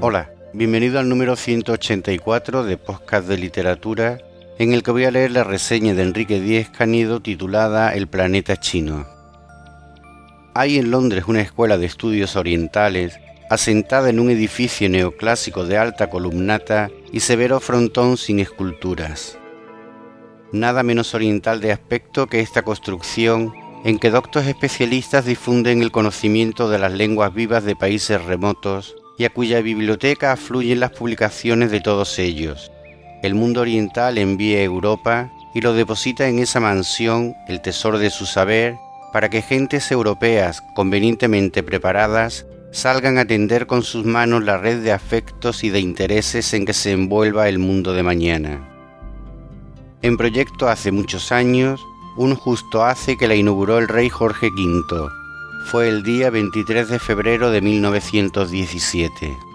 Hola, bienvenido al número 184 de Podcast de Literatura, en el que voy a leer la reseña de Enrique Díez Canedo titulada El planeta chino. Hay en Londres una escuela de estudios orientales asentada en un edificio neoclásico de alta columnata y severo frontón sin esculturas. Nada menos oriental de aspecto que esta construcción en que doctos especialistas difunden el conocimiento de las lenguas vivas de países remotos y a cuya biblioteca afluyen las publicaciones de todos ellos. El mundo oriental envía a Europa y lo deposita en esa mansión, el tesoro de su saber, para que gentes europeas convenientemente preparadas salgan a tender con sus manos la red de afectos y de intereses en que se envuelva el mundo de mañana. En proyecto hace muchos años, un justo hace que la inauguró el rey Jorge V. Fue el día 23 de febrero de 1917.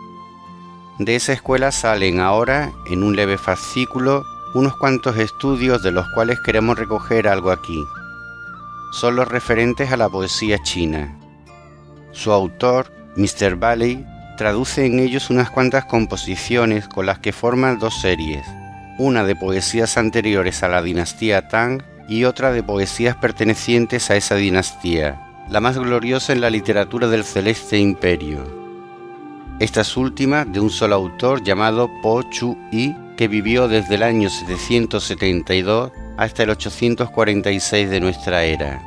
De esa escuela salen ahora, en un leve fascículo, unos cuantos estudios de los cuales queremos recoger algo aquí. Son los referentes a la poesía china. Su autor, Mr. Valley, traduce en ellos unas cuantas composiciones con las que forman dos series, una de poesías anteriores a la dinastía Tang y otra de poesías pertenecientes a esa dinastía, la más gloriosa en la literatura del Celeste Imperio. Estas últimas de un solo autor llamado Po Chu-i, que vivió desde el año 772 hasta el 846 de nuestra era.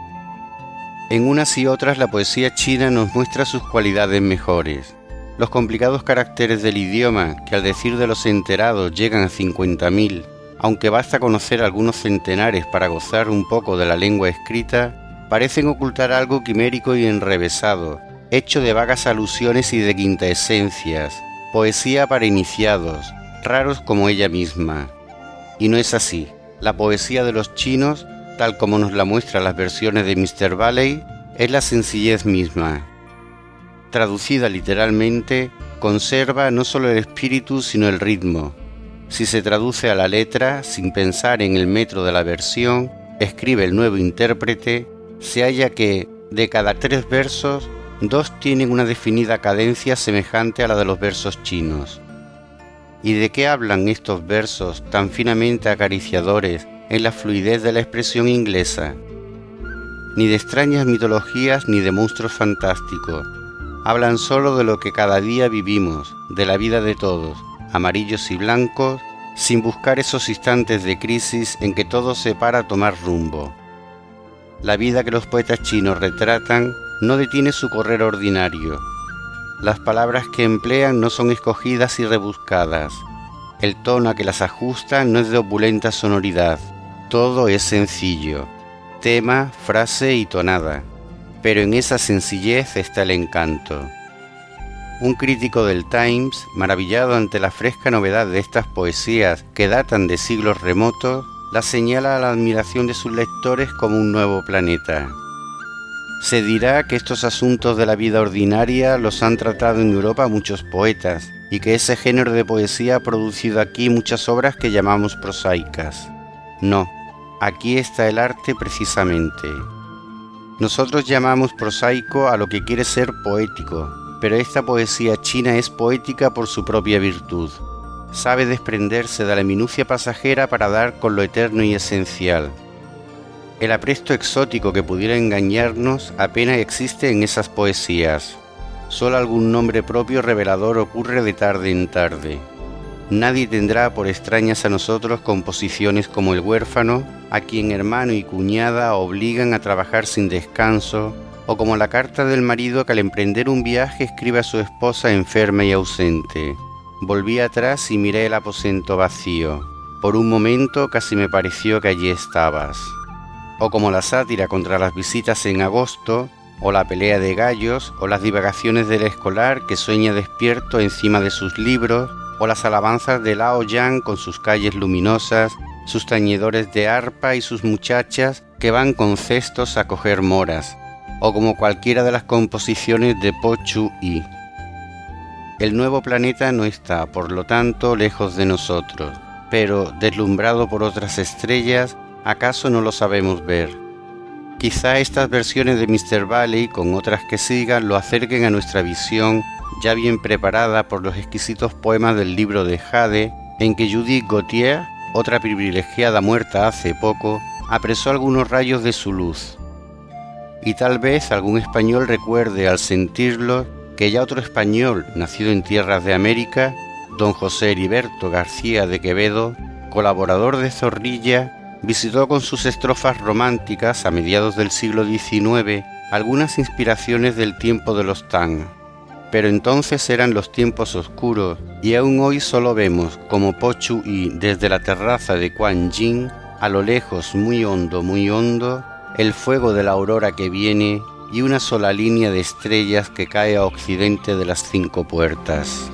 En unas y otras la poesía china nos muestra sus cualidades mejores. Los complicados caracteres del idioma, que al decir de los enterados llegan a 50.000, aunque basta conocer algunos centenares para gozar un poco de la lengua escrita, parecen ocultar algo quimérico y enrevesado, hecho de vagas alusiones y de quintaesencias, poesía para iniciados, raros como ella misma. Y no es así. La poesía de los chinos, tal como nos la muestran las versiones de Mr. Valley, es la sencillez misma. Traducida literalmente, conserva no solo el espíritu sino el ritmo. Si se traduce a la letra, sin pensar en el metro de la versión, escribe el nuevo intérprete, se halla que, de cada 3 versos, 2 tienen una definida cadencia semejante a la de los versos chinos. ¿Y de qué hablan estos versos tan finamente acariciadores en la fluidez de la expresión inglesa? Ni de extrañas mitologías ni de monstruos fantásticos. Hablan solo de lo que cada día vivimos, de la vida de todos, amarillos y blancos, sin buscar esos instantes de crisis en que todo se para a tomar rumbo. La vida que los poetas chinos retratan no detiene su correr ordinario. Las palabras que emplean no son escogidas y rebuscadas. El tono a que las ajustan no es de opulenta sonoridad. Todo es sencillo, tema, frase y tonada. Pero en esa sencillez está el encanto. Un crítico del Times, maravillado ante la fresca novedad de estas poesías que datan de siglos remotos, las señala a la admiración de sus lectores como un nuevo planeta. Se dirá que estos asuntos de la vida ordinaria los han tratado en Europa muchos poetas y que ese género de poesía ha producido aquí muchas obras que llamamos prosaicas. No, aquí está el arte precisamente. Nosotros llamamos prosaico a lo que quiere ser poético, pero esta poesía china es poética por su propia virtud. Sabe desprenderse de la minucia pasajera para dar con lo eterno y esencial. El apresto exótico que pudiera engañarnos apenas existe en esas poesías. Solo algún nombre propio revelador ocurre de tarde en tarde. Nadie tendrá por extrañas a nosotros composiciones como El huérfano, a quien hermano y cuñada obligan a trabajar sin descanso, o como la carta del marido que al emprender un viaje escribe a su esposa enferma y ausente. Volví atrás y miré el aposento vacío. Por un momento casi me pareció que allí estabas. O como la sátira contra las visitas en agosto, o la pelea de gallos, o las divagaciones del escolar que sueña despierto encima de sus libros, o las alabanzas de Lao Yang con sus calles luminosas, sus tañedores de arpa y sus muchachas que van con cestos a coger moras, o como cualquiera de las composiciones de Po Chu-i. El nuevo planeta no está, por lo tanto, lejos de nosotros, pero, deslumbrado por otras estrellas, ¿acaso no lo sabemos ver? Quizá estas versiones de Mr. Valley, con otras que sigan, lo acerquen a nuestra visión ya bien preparada por los exquisitos poemas del libro de Jade, en que Judith Gautier, otra privilegiada muerta hace poco, apresó algunos rayos de su luz. Y tal vez algún español recuerde al sentirlo que ya otro español, nacido en tierras de América, don José Heriberto García de Quevedo, colaborador de Zorrilla, visitó con sus estrofas románticas a mediados del siglo XIX algunas inspiraciones del tiempo de los Tang. Pero entonces eran los tiempos oscuros y aún hoy solo vemos como Po Chu Y desde la terraza de Quan Yin, a lo lejos muy hondo, el fuego de la aurora que viene y una sola línea de estrellas que cae a occidente de las 5 puertas.